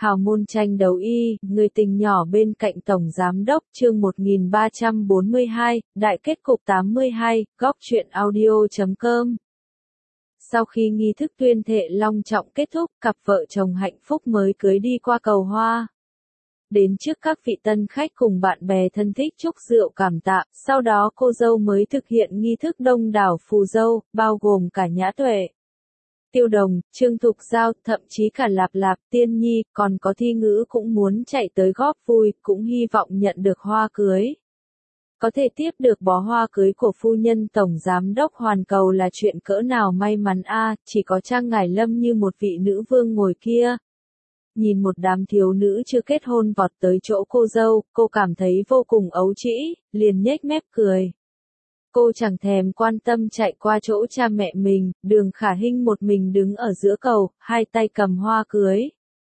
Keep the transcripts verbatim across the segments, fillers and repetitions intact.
Hào môn tranh đấu y, người tình nhỏ bên cạnh Tổng Giám đốc, chương một nghìn ba trăm bốn mươi hai, đại kết cục tám mươi hai, góc truyện audio chấm com. Sau khi nghi thức tuyên thệ long trọng kết thúc, cặp vợ chồng hạnh phúc mới cưới đi qua cầu hoa. Đến trước các vị tân khách cùng bạn bè thân thích chúc rượu cảm tạ, sau đó cô dâu mới thực hiện nghi thức đông đảo phù dâu, bao gồm cả Nhã Tuệ, Tiêu Đồng, Trương Thục Giao, thậm chí cả Lạp Lạp, Tiên Nhi, còn có Thi Ngữ cũng muốn chạy tới góp vui, cũng hy vọng nhận được hoa cưới. Có thể tiếp được bó hoa cưới của phu nhân Tổng Giám đốc Hoàn Cầu là chuyện cỡ nào may mắn a, chỉ có Trang Ngải Lâm như một vị nữ vương ngồi kia. Nhìn một đám thiếu nữ chưa kết hôn vọt tới chỗ cô dâu, cô cảm thấy vô cùng ấu trĩ, liền nhếch mép cười. Cô chẳng thèm quan tâm chạy qua chỗ cha mẹ mình, Đường Khả Hinh một mình đứng ở giữa cầu, hai tay cầm hoa cưới.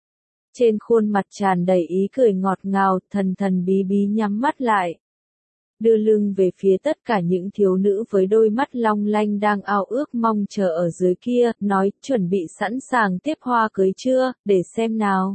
Trên khuôn mặt tràn đầy ý cười ngọt ngào, thần thần bí bí nhắm mắt lại. Đưa lưng về phía tất cả những thiếu nữ với đôi mắt long lanh đang ao ước mong chờ ở dưới kia, nói, chuẩn bị sẵn sàng tiếp hoa cưới chưa, để xem nào.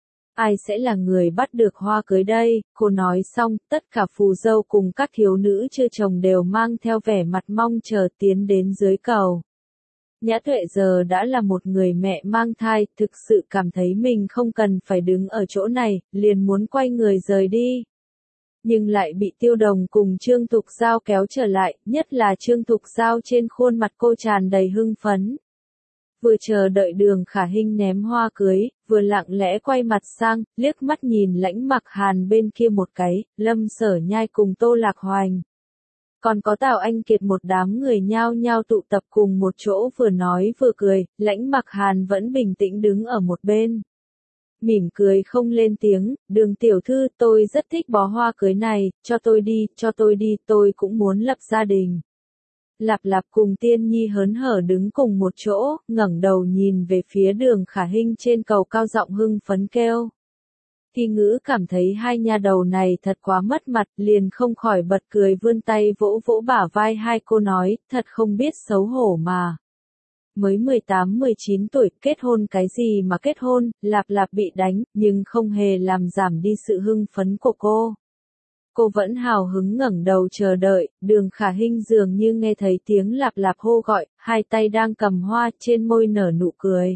Ai sẽ là người bắt được hoa cưới đây? Cô nói xong, tất cả phù dâu cùng các thiếu nữ chưa chồng đều mang theo vẻ mặt mong chờ tiến đến dưới cầu. Nhã Tuệ giờ đã là một người mẹ mang thai, thực sự cảm thấy mình không cần phải đứng ở chỗ này, liền muốn quay người rời đi. Nhưng lại bị Tiêu Đồng cùng Trương Thục Giao kéo trở lại, nhất là Trương Thục Giao trên khuôn mặt cô tràn đầy hưng phấn. Vừa chờ đợi Đường Khả Hinh ném hoa cưới, vừa lặng lẽ quay mặt sang, liếc mắt nhìn Lãnh Mặc Hàn bên kia một cái, Lâm Sở Nhai cùng Tô Lạc Hoành. Còn có Tào Anh Kiệt một đám người nhao nhao tụ tập cùng một chỗ vừa nói vừa cười, Lãnh Mặc Hàn vẫn bình tĩnh đứng ở một bên. Mỉm cười không lên tiếng, Đường tiểu thư, tôi rất thích bó hoa cưới này, cho tôi đi, cho tôi đi, tôi cũng muốn lập gia đình. Lạp Lạp cùng Tiên Nhi hớn hở đứng cùng một chỗ, ngẩng đầu nhìn về phía Đường Khả Hinh trên cầu cao giọng hưng phấn kêu. Thi Ngữ cảm thấy hai nha đầu này thật quá mất mặt, liền không khỏi bật cười vươn tay vỗ vỗ bả vai hai cô nói, thật không biết xấu hổ mà. Mới mười tám mười chín tuổi, kết hôn cái gì mà kết hôn, Lạp Lạp bị đánh, nhưng không hề làm giảm đi sự hưng phấn của cô. Cô vẫn hào hứng ngẩng đầu chờ đợi, Đường Khả Hinh dường như nghe thấy tiếng Lạp Lạp hô gọi, hai tay đang cầm hoa, trên môi nở nụ cười.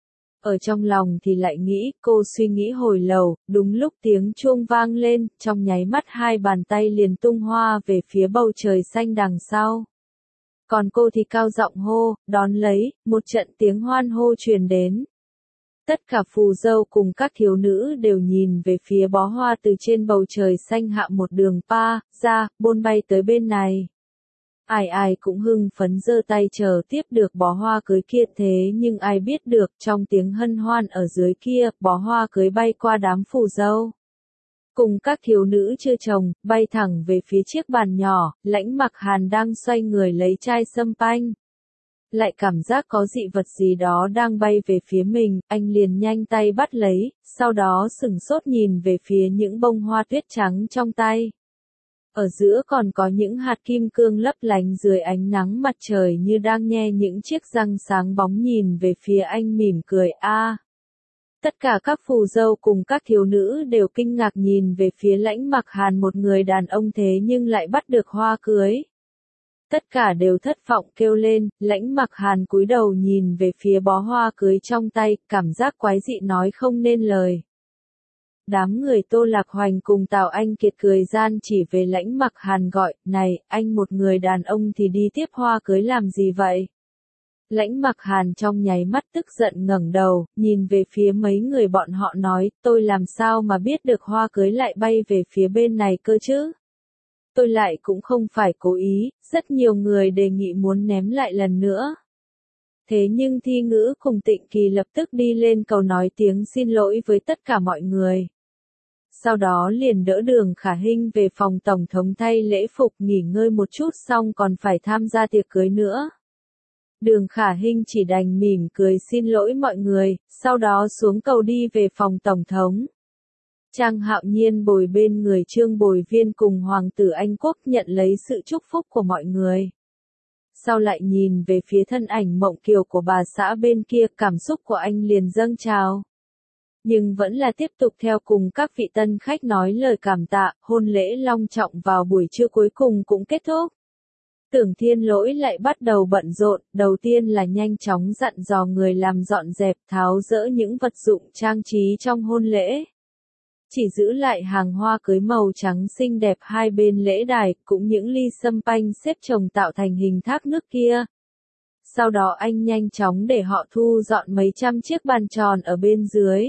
Ở trong lòng thì lại nghĩ, cô suy nghĩ hồi lâu, đúng lúc tiếng chuông vang lên, trong nháy mắt hai bàn tay liền tung hoa về phía bầu trời xanh đằng sau. Còn cô thì cao giọng hô, đón lấy, một trận tiếng hoan hô truyền đến. Tất cả phù dâu cùng các thiếu nữ đều nhìn về phía bó hoa từ trên bầu trời xanh hạ một đường pa, ra, bôn bay tới bên này. Ai ai cũng hưng phấn giơ tay chờ tiếp được bó hoa cưới kia, thế nhưng ai biết được, trong tiếng hân hoan ở dưới kia, bó hoa cưới bay qua đám phù dâu. Cùng các thiếu nữ chưa chồng, bay thẳng về phía chiếc bàn nhỏ, Lãnh Mặc Hàn đang xoay người lấy chai sâm panh. Lại cảm giác có dị vật gì đó đang bay về phía mình, anh liền nhanh tay bắt lấy, sau đó sửng sốt nhìn về phía những bông hoa tuyết trắng trong tay. Ở giữa còn có những hạt kim cương lấp lánh dưới ánh nắng mặt trời như đang nghe những chiếc răng sáng bóng nhìn về phía anh mỉm cười a. À. Tất cả các phù dâu cùng các thiếu nữ đều kinh ngạc nhìn về phía Lãnh Mặc Hàn, một người đàn ông thế nhưng lại bắt được hoa cưới. Tất cả đều thất vọng kêu lên, Lãnh Mặc Hàn cúi đầu nhìn về phía bó hoa cưới trong tay, cảm giác quái dị nói không nên lời. Đám người Tô Lạc Hoành cùng Tào Anh Kiệt cười gian chỉ về Lãnh Mặc Hàn gọi, này, anh một người đàn ông thì đi tiếp hoa cưới làm gì vậy? Lãnh Mặc Hàn trong nháy mắt tức giận ngẩng đầu, nhìn về phía mấy người bọn họ nói, tôi làm sao mà biết được hoa cưới lại bay về phía bên này cơ chứ? Tôi lại cũng không phải cố ý, rất nhiều người đề nghị muốn ném lại lần nữa. Thế nhưng Thi Ngữ cùng Tịnh Kỳ lập tức đi lên cầu nói tiếng xin lỗi với tất cả mọi người. Sau đó liền đỡ Đường Khả Hinh về phòng tổng thống thay lễ phục nghỉ ngơi một chút xong còn phải tham gia tiệc cưới nữa. Đường Khả Hinh chỉ đành mỉm cười xin lỗi mọi người, sau đó xuống cầu đi về phòng tổng thống. Trang Hạo Nhiên bồi bên người Trương Bồi Viên cùng Hoàng tử Anh Quốc nhận lấy sự chúc phúc của mọi người. Sau lại nhìn về phía thân ảnh mộng kiều của bà xã bên kia, cảm xúc của anh liền dâng trào. nhưng vẫn là tiếp tục theo cùng các vị tân khách nói lời cảm tạ, hôn lễ long trọng vào buổi trưa cuối cùng cũng kết thúc. Tưởng Thiên Lỗi lại bắt đầu bận rộn, đầu tiên là nhanh chóng dặn dò người làm dọn dẹp, tháo dỡ những vật dụng trang trí trong hôn lễ. Chỉ giữ lại hàng hoa cưới màu trắng xinh đẹp hai bên lễ đài, cũng những ly sâm panh xếp chồng tạo thành hình thác nước kia. Sau đó anh nhanh chóng để họ thu dọn mấy trăm chiếc bàn tròn ở bên dưới.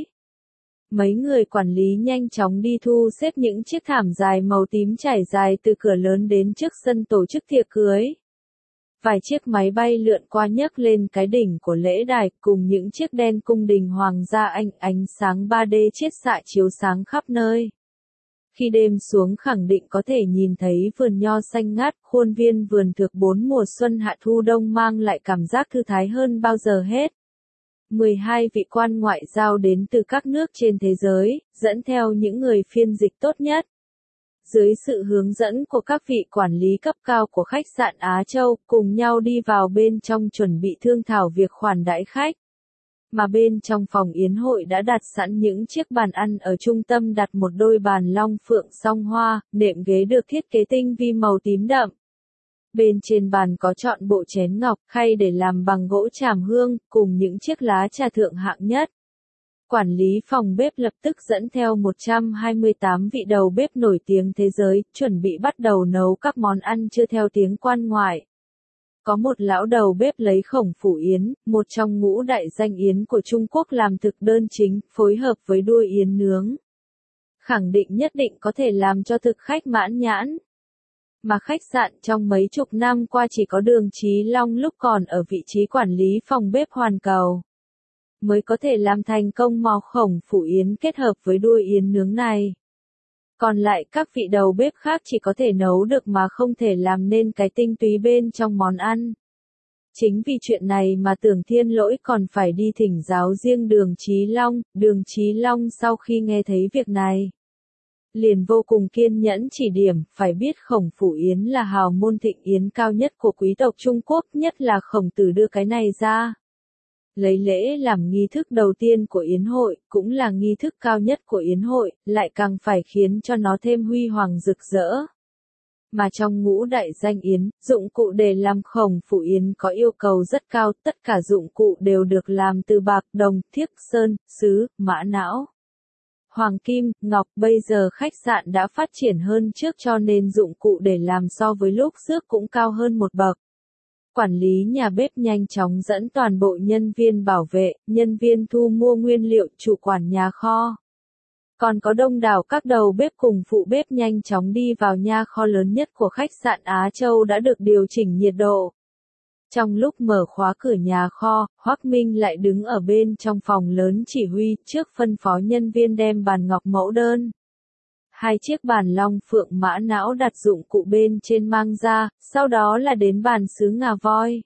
Mấy người quản lý nhanh chóng đi thu xếp những chiếc thảm dài màu tím trải dài từ cửa lớn đến trước sân tổ chức tiệc cưới. Vài chiếc máy bay lượn qua nhấc lên cái đỉnh của lễ đài, cùng những chiếc đèn cung đình hoàng gia anh ánh sáng ba D chiết xạ chiếu sáng khắp nơi. Khi đêm xuống khẳng định có thể nhìn thấy vườn nho xanh ngát, khuôn viên vườn thực bốn mùa xuân hạ thu đông mang lại cảm giác thư thái hơn bao giờ hết. mười hai vị quan ngoại giao đến từ các nước trên thế giới, dẫn theo những người phiên dịch tốt nhất. Dưới sự hướng dẫn của các vị quản lý cấp cao của khách sạn Á Châu, cùng nhau đi vào bên trong chuẩn bị thương thảo việc khoản đãi khách. Mà bên trong phòng yến hội đã đặt sẵn những chiếc bàn ăn, ở trung tâm đặt một đôi bàn long phượng song hoa, nệm ghế được thiết kế tinh vi màu tím đậm. Bên trên bàn có trọn bộ chén ngọc, khay để làm bằng gỗ tràm hương, cùng những chiếc lá trà thượng hạng nhất. Quản lý phòng bếp lập tức dẫn theo một trăm hai mươi tám vị đầu bếp nổi tiếng thế giới, chuẩn bị bắt đầu nấu các món ăn chưa theo tiếng quan ngoại. Có một lão đầu bếp lấy khổng phủ yến, một trong ngũ đại danh yến của Trung Quốc làm thực đơn chính, phối hợp với đuôi yến nướng. Khẳng định nhất định có thể làm cho thực khách mãn nhãn. Mà khách sạn trong mấy chục năm qua chỉ có Đường Chí Long lúc còn ở vị trí quản lý phòng bếp hoàn cầu mới có thể làm thành công mò khổng phủ yến kết hợp với đuôi yến nướng này. Còn lại các vị đầu bếp khác chỉ có thể nấu được mà không thể làm nên cái tinh túy bên trong món ăn. Chính vì chuyện này mà Tưởng Thiên Lỗi còn phải đi thỉnh giáo riêng Đường Chí Long. Đường Chí Long sau khi nghe thấy việc này, liền vô cùng kiên nhẫn chỉ điểm, phải biết khổng phủ yến là hào môn thịnh yến cao nhất của quý tộc Trung Quốc, nhất là khổng tử đưa cái này ra. Lấy lễ làm nghi thức đầu tiên của yến hội, cũng là nghi thức cao nhất của yến hội, lại càng phải khiến cho nó thêm huy hoàng rực rỡ. Mà trong ngũ đại danh yến, dụng cụ để làm khổng phủ yến có yêu cầu rất cao, tất cả dụng cụ đều được làm từ bạc, đồng, thiếc, sơn, sứ, mã não, hoàng kim, ngọc. Bây giờ khách sạn đã phát triển hơn trước cho nên dụng cụ để làm so với lúc trước cũng cao hơn một bậc. Quản lý nhà bếp nhanh chóng dẫn toàn bộ nhân viên bảo vệ, nhân viên thu mua nguyên liệu, chủ quản nhà kho. Còn có đông đảo các đầu bếp cùng phụ bếp nhanh chóng đi vào nha kho lớn nhất của khách sạn Á Châu đã được điều chỉnh nhiệt độ. Trong lúc mở khóa cửa nhà kho, Hoắc Minh lại đứng ở bên trong phòng lớn chỉ huy, trước phân phó nhân viên đem bàn ngọc mẫu đơn. Hai chiếc bàn long phượng mã não đặt dụng cụ bên trên mang ra, sau đó là đến bàn sứ ngà voi.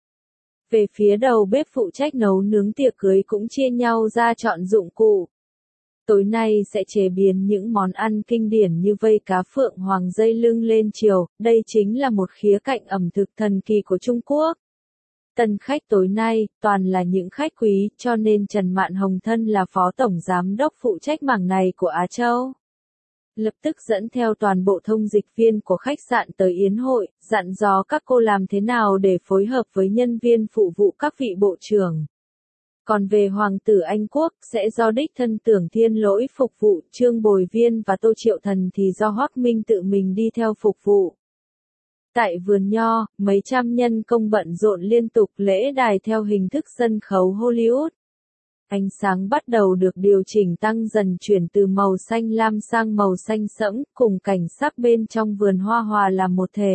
Về phía đầu bếp phụ trách nấu nướng tiệc cưới cũng chia nhau ra chọn dụng cụ. Tối nay sẽ chế biến những món ăn kinh điển như vây cá phượng hoàng dây lưng lên chiều, đây chính là một khía cạnh ẩm thực thần kỳ của Trung Quốc. Tân khách tối nay, toàn là những khách quý, cho nên Trần Mạn Hồng thân là phó tổng giám đốc phụ trách mảng này của Á Châu. Lập tức dẫn theo toàn bộ thông dịch viên của khách sạn tới yến hội, dặn dò các cô làm thế nào để phối hợp với nhân viên phụ vụ các vị bộ trưởng. Còn về Hoàng tử Anh Quốc, sẽ do đích thân Tưởng Thiên Lỗi phục vụ, Trương Bồi Viên và Tô Triệu Thần thì do Hoắc Minh tự mình đi theo phục vụ. Tại vườn nho, mấy trăm nhân công bận rộn liên tục, lễ đài theo hình thức sân khấu Hollywood. Ánh sáng bắt đầu được điều chỉnh tăng dần, chuyển từ màu xanh lam sang màu xanh sẫm, cùng cảnh sắc bên trong vườn hoa hòa làm một thể.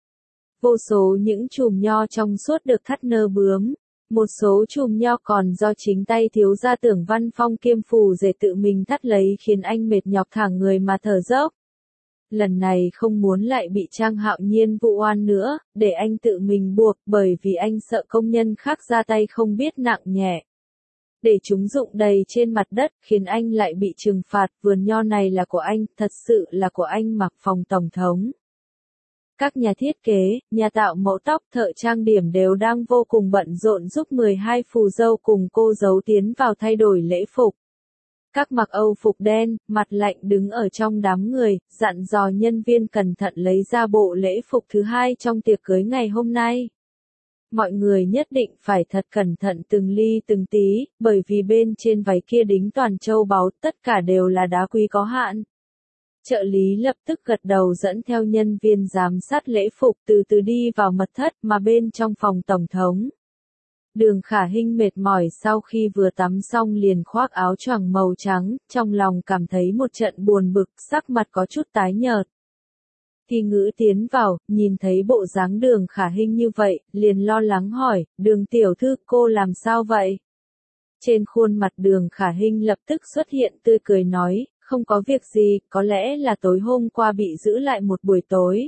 Vô số những chùm nho trong suốt được thắt nơ bướm. Một số chùm nho còn do chính tay thiếu gia Tưởng Văn Phong kiêm phù rể tự mình thắt lấy, khiến anh mệt nhọc thẳng người mà thở dốc. Lần này không muốn lại bị Trang Hạo Nhiên vụ oan nữa, để anh tự mình buộc, bởi vì anh sợ công nhân khác ra tay không biết nặng nhẹ. Để chúng rụng đầy trên mặt đất, khiến anh lại bị trừng phạt. Vườn nho này là của anh, thật sự là của anh. Mặc phòng tổng thống. Các nhà thiết kế, nhà tạo mẫu tóc, thợ trang điểm đều đang vô cùng bận rộn giúp mười hai phù dâu cùng cô dâu tiến vào thay đổi lễ phục. Các mặc Âu phục đen, mặt lạnh đứng ở trong đám người, dặn dò nhân viên cẩn thận lấy ra bộ lễ phục thứ hai trong tiệc cưới ngày hôm nay. Mọi người nhất định phải thật cẩn thận từng ly từng tí, bởi vì bên trên váy kia đính toàn châu báu, tất cả đều là đá quý có hạn. Trợ lý lập tức gật đầu dẫn theo nhân viên giám sát lễ phục từ từ đi vào mật thất mà bên trong phòng tổng thống. Đường Khả Hinh mệt mỏi sau khi vừa tắm xong liền khoác áo choàng màu trắng, trong lòng cảm thấy một trận buồn bực, sắc mặt có chút tái nhợt. Thi Ngữ tiến vào, nhìn thấy bộ dáng Đường Khả Hinh như vậy, liền lo lắng hỏi, Đường tiểu thư cô làm sao vậy? Trên khuôn mặt Đường Khả Hinh lập tức xuất hiện tươi cười nói, không có việc gì, có lẽ là tối hôm qua bị giữ lại một buổi tối.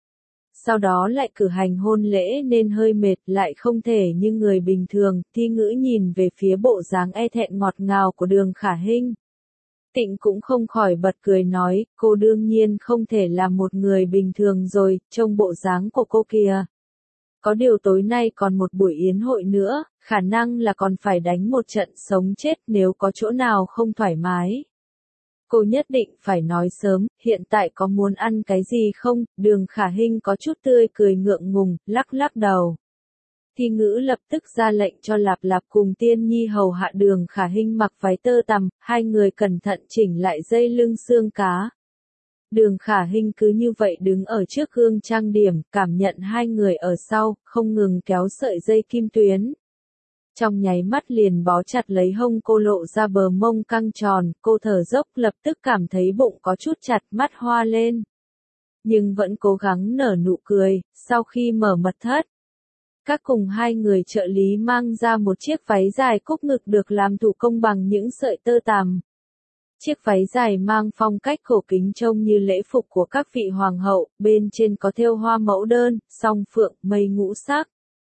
Sau đó lại cử hành hôn lễ nên hơi mệt, lại không thể như người bình thường. Thi Ngữ nhìn về phía bộ dáng e thẹn ngọt ngào của Đường Khả Hinh. Tịnh cũng không khỏi bật cười nói, cô đương nhiên không thể là một người bình thường rồi, trông bộ dáng của cô kìa. Có điều tối nay còn một buổi yến hội nữa, khả năng là còn phải đánh một trận sống chết nếu có chỗ nào không thoải mái. Cô nhất định phải nói sớm, hiện tại có muốn ăn cái gì không? Đường Khả Hinh có chút tươi cười ngượng ngùng, lắc lắc đầu. Thi Ngữ lập tức ra lệnh cho Lạp Lạp cùng Tiên Nhi hầu hạ Đường Khả Hinh mặc váy tơ tằm, hai người cẩn thận chỉnh lại dây lưng xương cá. Đường Khả Hinh cứ như vậy đứng ở trước gương trang điểm, cảm nhận hai người ở sau, không ngừng kéo sợi dây kim tuyến. Trong nháy mắt liền bó chặt lấy hông cô lộ ra bờ mông căng tròn, cô thở dốc lập tức cảm thấy bụng có chút chặt, mắt hoa lên. Nhưng vẫn cố gắng nở nụ cười, sau khi mở mật thất. Các cùng hai người trợ lý mang ra một chiếc váy dài cúc ngực được làm thủ công bằng những sợi tơ tằm. Chiếc váy dài mang phong cách cổ kính trông như lễ phục của các vị hoàng hậu, bên trên có thêu hoa mẫu đơn, song phượng, mây ngũ sắc.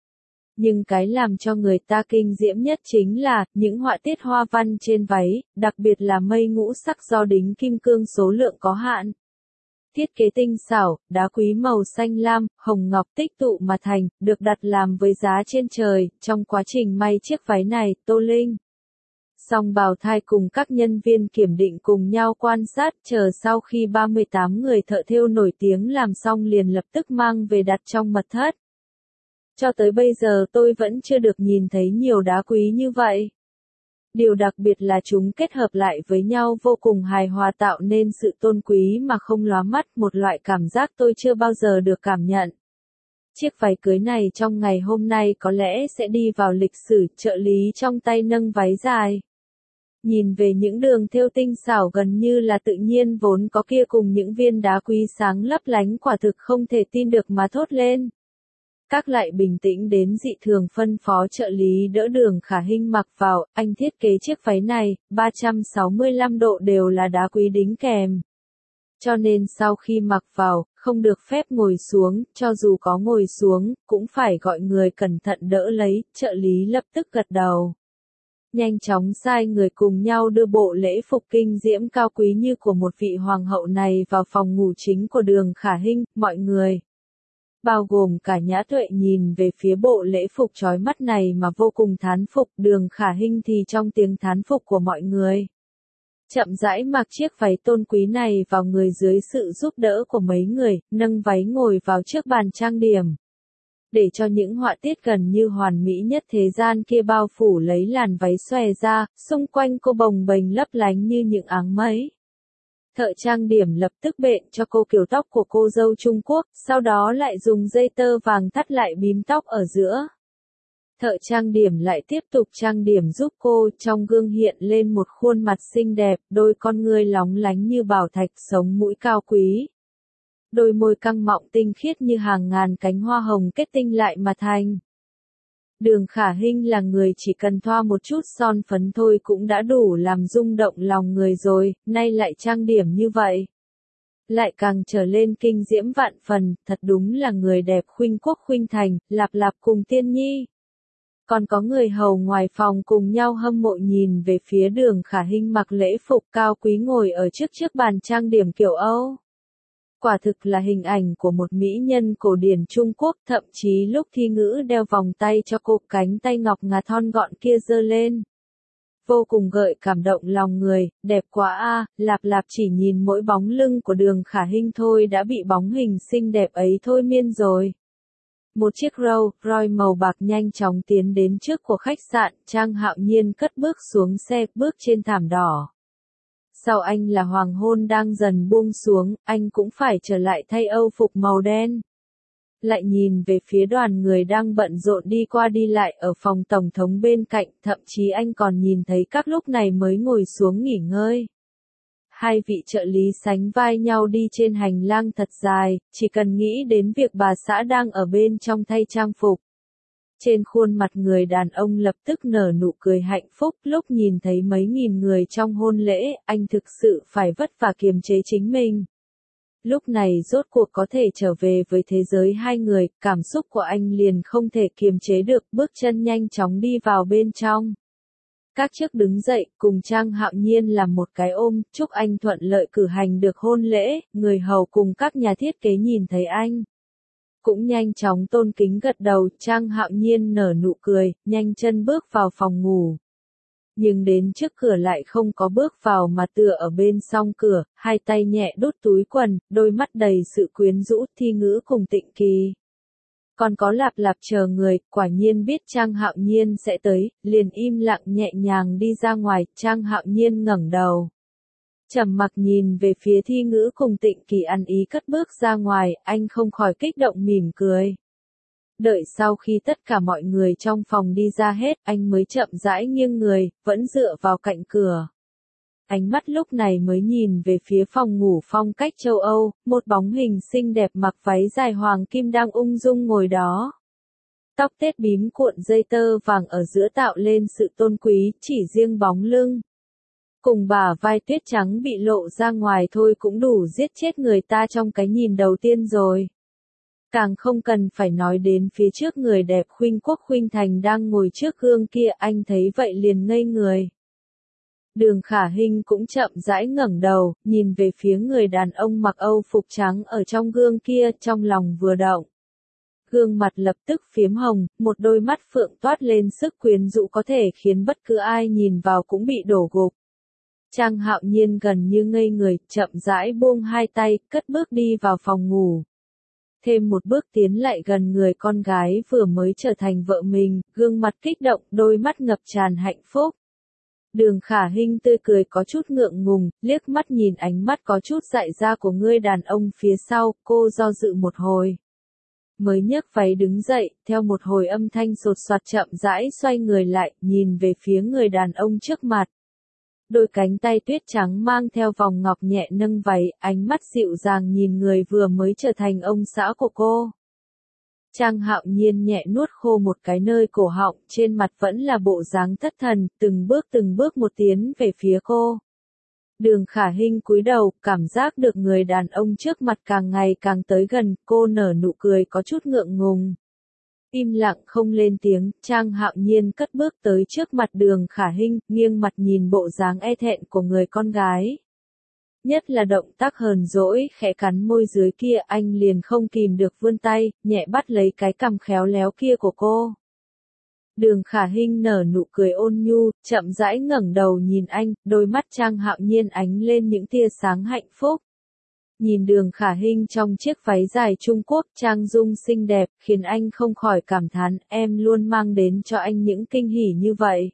Nhưng cái làm cho người ta kinh diễm nhất chính là, những họa tiết hoa văn trên váy, đặc biệt là mây ngũ sắc do đính kim cương số lượng có hạn. Thiết kế tinh xảo, đá quý màu xanh lam, hồng ngọc tích tụ mà thành, được đặt làm với giá trên trời, trong quá trình may chiếc váy này, Tô Linh. Song bào thai cùng các nhân viên kiểm định cùng nhau quan sát, chờ sau khi ba mươi tám người thợ thêu nổi tiếng làm xong liền lập tức mang về đặt trong mật thất. Cho tới bây giờ tôi vẫn chưa được nhìn thấy nhiều đá quý như vậy. Điều đặc biệt là chúng kết hợp lại với nhau vô cùng hài hòa tạo nên sự tôn quý mà không lóa mắt, một loại cảm giác tôi chưa bao giờ được cảm nhận. Chiếc váy cưới này trong ngày hôm nay có lẽ sẽ đi vào lịch sử, trợ lý trong tay nâng váy dài. Nhìn về những đường thêu tinh xảo gần như là tự nhiên vốn có kia cùng những viên đá quý sáng lấp lánh quả thực không thể tin được mà thốt lên. Các lại bình tĩnh đến dị thường phân phó trợ lý đỡ Đường Khả Hinh mặc vào, anh thiết kế chiếc váy này, ba trăm sáu mươi lăm độ đều là đá quý đính kèm. Cho nên sau khi mặc vào, không được phép ngồi xuống, cho dù có ngồi xuống, cũng phải gọi người cẩn thận đỡ lấy, trợ lý lập tức gật đầu. Nhanh chóng sai người cùng nhau đưa bộ lễ phục kinh diễm cao quý như của một vị hoàng hậu này vào phòng ngủ chính của Đường Khả Hinh, mọi người. Bao gồm cả Nhã Tuệ nhìn về phía bộ lễ phục chói mắt này mà vô cùng thán phục, Đường Khả Hinh thì trong tiếng thán phục của mọi người. Chậm rãi mặc chiếc váy tôn quý này vào người dưới sự giúp đỡ của mấy người, nâng váy ngồi vào trước bàn trang điểm. Để cho những họa tiết gần như hoàn mỹ nhất thế gian kia bao phủ lấy làn váy xòe ra, xung quanh cô bồng bềnh lấp lánh như những áng mây. Thợ trang điểm lập tức bện cho cô kiểu tóc của cô dâu Trung Quốc, sau đó lại dùng dây tơ vàng thắt lại bím tóc ở giữa. Thợ trang điểm lại tiếp tục trang điểm giúp cô, trong gương hiện lên một khuôn mặt xinh đẹp, đôi con ngươi lóng lánh như bảo thạch, sống mũi cao quý. Đôi môi căng mọng tinh khiết như hàng ngàn cánh hoa hồng kết tinh lại mà thành. Đường Khả Hinh là người chỉ cần thoa một chút son phấn thôi cũng đã đủ làm rung động lòng người rồi, nay lại trang điểm như vậy. Lại càng trở lên kinh diễm vạn phần, thật đúng là người đẹp khuynh quốc khuynh thành, Lạp Lạp cùng Tiên Nhi. Còn có người hầu ngoài phòng cùng nhau hâm mộ nhìn về phía Đường Khả Hinh mặc lễ phục cao quý ngồi ở trước trước bàn trang điểm kiểu Âu. Quả thực là hình ảnh của một mỹ nhân cổ điển Trung Quốc, thậm chí lúc Thi Ngữ đeo vòng tay cho cô, cánh tay ngọc ngà thon gọn kia giơ lên. Vô cùng gợi cảm động lòng người, đẹp quá a, Lạp Lạp chỉ nhìn mỗi bóng lưng của Đường Khả Hinh thôi đã bị bóng hình xinh đẹp ấy thôi miên rồi. Một chiếc Rolls Royce màu bạc nhanh chóng tiến đến trước của khách sạn, Trang Hạo Nhiên cất bước xuống xe, bước trên thảm đỏ. Sau anh là hoàng hôn đang dần buông xuống, anh cũng phải trở lại thay âu phục màu đen. Lại nhìn về phía đoàn người đang bận rộn đi qua đi lại ở phòng tổng thống bên cạnh, thậm chí anh còn nhìn thấy các lúc này mới ngồi xuống nghỉ ngơi. Hai vị trợ lý sánh vai nhau đi trên hành lang thật dài, chỉ cần nghĩ đến việc bà xã đang ở bên trong thay trang phục. Trên khuôn mặt người đàn ông lập tức nở nụ cười hạnh phúc lúc nhìn thấy mấy nghìn người trong hôn lễ, anh thực sự phải vất vả kiềm chế chính mình. Lúc này rốt cuộc có thể trở về với thế giới hai người, cảm xúc của anh liền không thể kiềm chế được, bước chân nhanh chóng đi vào bên trong. Các chức đứng dậy, cùng Trang Hạo Nhiên làm một cái ôm, chúc anh thuận lợi cử hành được hôn lễ, người hầu cùng các nhà thiết kế nhìn thấy anh. Cũng nhanh chóng tôn kính gật đầu, Trang Hạo Nhiên nở nụ cười, nhanh chân bước vào phòng ngủ. Nhưng đến trước cửa lại không có bước vào mà tựa ở bên song cửa, hai tay nhẹ đút túi quần, đôi mắt đầy sự quyến rũ, thi ngữ cùng Tịnh Kỳ. Còn có Lạp Lạp chờ người, quả nhiên biết Trang Hạo Nhiên sẽ tới, liền im lặng nhẹ nhàng đi ra ngoài, Trang Hạo Nhiên ngẩng đầu. Trầm mặc nhìn về phía thi ngữ cùng Tịnh Kỳ ăn ý cất bước ra ngoài, anh không khỏi kích động mỉm cười. Đợi sau khi tất cả mọi người trong phòng đi ra hết, anh mới chậm rãi nghiêng người, vẫn dựa vào cạnh cửa. Ánh mắt lúc này mới nhìn về phía phòng ngủ phong cách châu Âu, một bóng hình xinh đẹp mặc váy dài hoàng kim đang ung dung ngồi đó. Tóc tết bím cuộn dây tơ vàng ở giữa tạo lên sự tôn quý, chỉ riêng bóng lưng. Cùng bả vai tuyết trắng bị lộ ra ngoài thôi cũng đủ giết chết người ta trong cái nhìn đầu tiên rồi. Càng không cần phải nói đến phía trước người đẹp Khuynh Quốc Khuynh Thành đang ngồi trước gương kia, anh thấy vậy liền ngây người. Đường Khả Hinh cũng chậm rãi ngẩng đầu, nhìn về phía người đàn ông mặc âu phục trắng ở trong gương kia, trong lòng vừa động. Gương mặt lập tức phiếm hồng, một đôi mắt phượng toát lên sức quyến rũ có thể khiến bất cứ ai nhìn vào cũng bị đổ gục. Trang Hạo Nhiên gần như ngây người, chậm rãi buông hai tay, cất bước đi vào phòng ngủ. Thêm một bước tiến lại gần người con gái vừa mới trở thành vợ mình, gương mặt kích động, đôi mắt ngập tràn hạnh phúc. Đường Khả Hinh tươi cười có chút ngượng ngùng, liếc mắt nhìn ánh mắt có chút dại ra của người đàn ông phía sau, cô do dự một hồi. Mới nhấc váy đứng dậy, theo một hồi âm thanh sột soạt chậm rãi xoay người lại, nhìn về phía người đàn ông trước mặt. Đôi cánh tay tuyết trắng mang theo vòng ngọc nhẹ nâng váy, ánh mắt dịu dàng nhìn người vừa mới trở thành ông xã của cô. Trang Hạo Nhiên nhẹ nuốt khô một cái nơi cổ họng, trên mặt vẫn là bộ dáng thất thần, từng bước từng bước một tiến về phía cô. Đường Khả Hinh cúi đầu, cảm giác được người đàn ông trước mặt càng ngày càng tới gần, cô nở nụ cười có chút ngượng ngùng. Im lặng không lên tiếng, Trang Hạo Nhiên cất bước tới trước mặt Đường Khả Hinh, nghiêng mặt nhìn bộ dáng e thẹn của người con gái. Nhất là động tác hờn dỗi, khẽ cắn môi dưới kia, anh liền không kìm được vươn tay, nhẹ bắt lấy cái cằm khéo léo kia của cô. Đường Khả Hinh nở nụ cười ôn nhu, chậm rãi ngẩng đầu nhìn anh, đôi mắt Trang Hạo Nhiên ánh lên những tia sáng hạnh phúc. Nhìn Đường Khả Hinh trong chiếc váy dài Trung Quốc trang dung xinh đẹp, khiến anh không khỏi cảm thán, em luôn mang đến cho anh những kinh hỉ như vậy.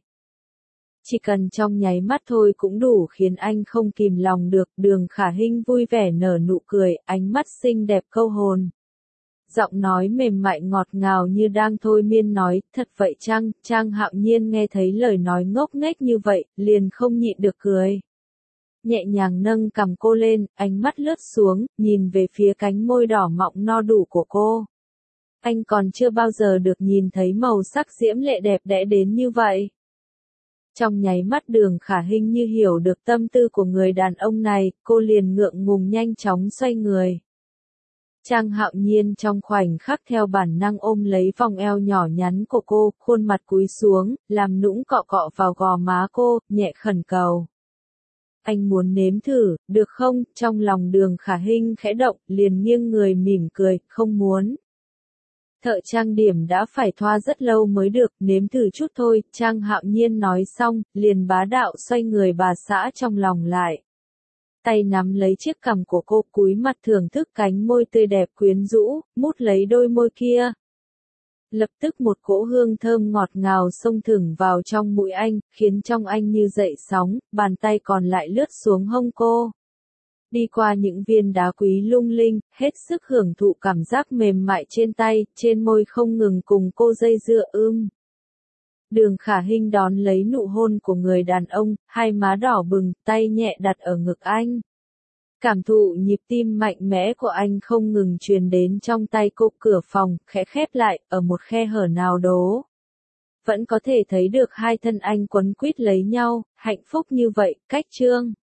Chỉ cần trong nháy mắt thôi cũng đủ khiến anh không kìm lòng được. Đường Khả Hinh vui vẻ nở nụ cười, ánh mắt xinh đẹp câu hồn. Giọng nói mềm mại ngọt ngào như đang thôi miên nói, thật vậy chăng? Trang Hạo Nhiên nghe thấy lời nói ngốc nghếch như vậy, liền không nhịn được cười. Nhẹ nhàng nâng cằm cô lên, ánh mắt lướt xuống, nhìn về phía cánh môi đỏ mọng no đủ của cô. Anh còn chưa bao giờ được nhìn thấy màu sắc diễm lệ đẹp đẽ đến như vậy. Trong nháy mắt Đường Khả Hinh như hiểu được tâm tư của người đàn ông này, cô liền ngượng ngùng nhanh chóng xoay người. Trang Hạo Nhiên trong khoảnh khắc theo bản năng ôm lấy vòng eo nhỏ nhắn của cô, khuôn mặt cúi xuống, làm nũng cọ cọ vào gò má cô, nhẹ khẩn cầu. Anh muốn nếm thử, được không? Trong lòng Đường Khả Hinh khẽ động, liền nghiêng người mỉm cười, không muốn. Thợ trang điểm đã phải thoa rất lâu mới được, nếm thử chút thôi, Trang Hạo Nhiên nói xong, liền bá đạo xoay người bà xã trong lòng lại. Tay nắm lấy chiếc cằm của cô, cúi mặt thưởng thức cánh môi tươi đẹp quyến rũ, mút lấy đôi môi kia. Lập tức một cỗ hương thơm ngọt ngào xông thẳng vào trong mũi anh, khiến trong anh như dậy sóng, bàn tay còn lại lướt xuống hông cô. Đi qua những viên đá quý lung linh, hết sức hưởng thụ cảm giác mềm mại trên tay, trên môi không ngừng cùng cô dây dưa ưm. Đường Khả Hinh đón lấy nụ hôn của người đàn ông, hai má đỏ bừng, tay nhẹ đặt ở ngực anh. Cảm thụ nhịp tim mạnh mẽ của anh không ngừng truyền đến trong tay cô, cửa phòng, khẽ khép lại, ở một khe hở nào đó. Vẫn có thể thấy được hai thân anh quấn quýt lấy nhau, hạnh phúc như vậy, cách trương.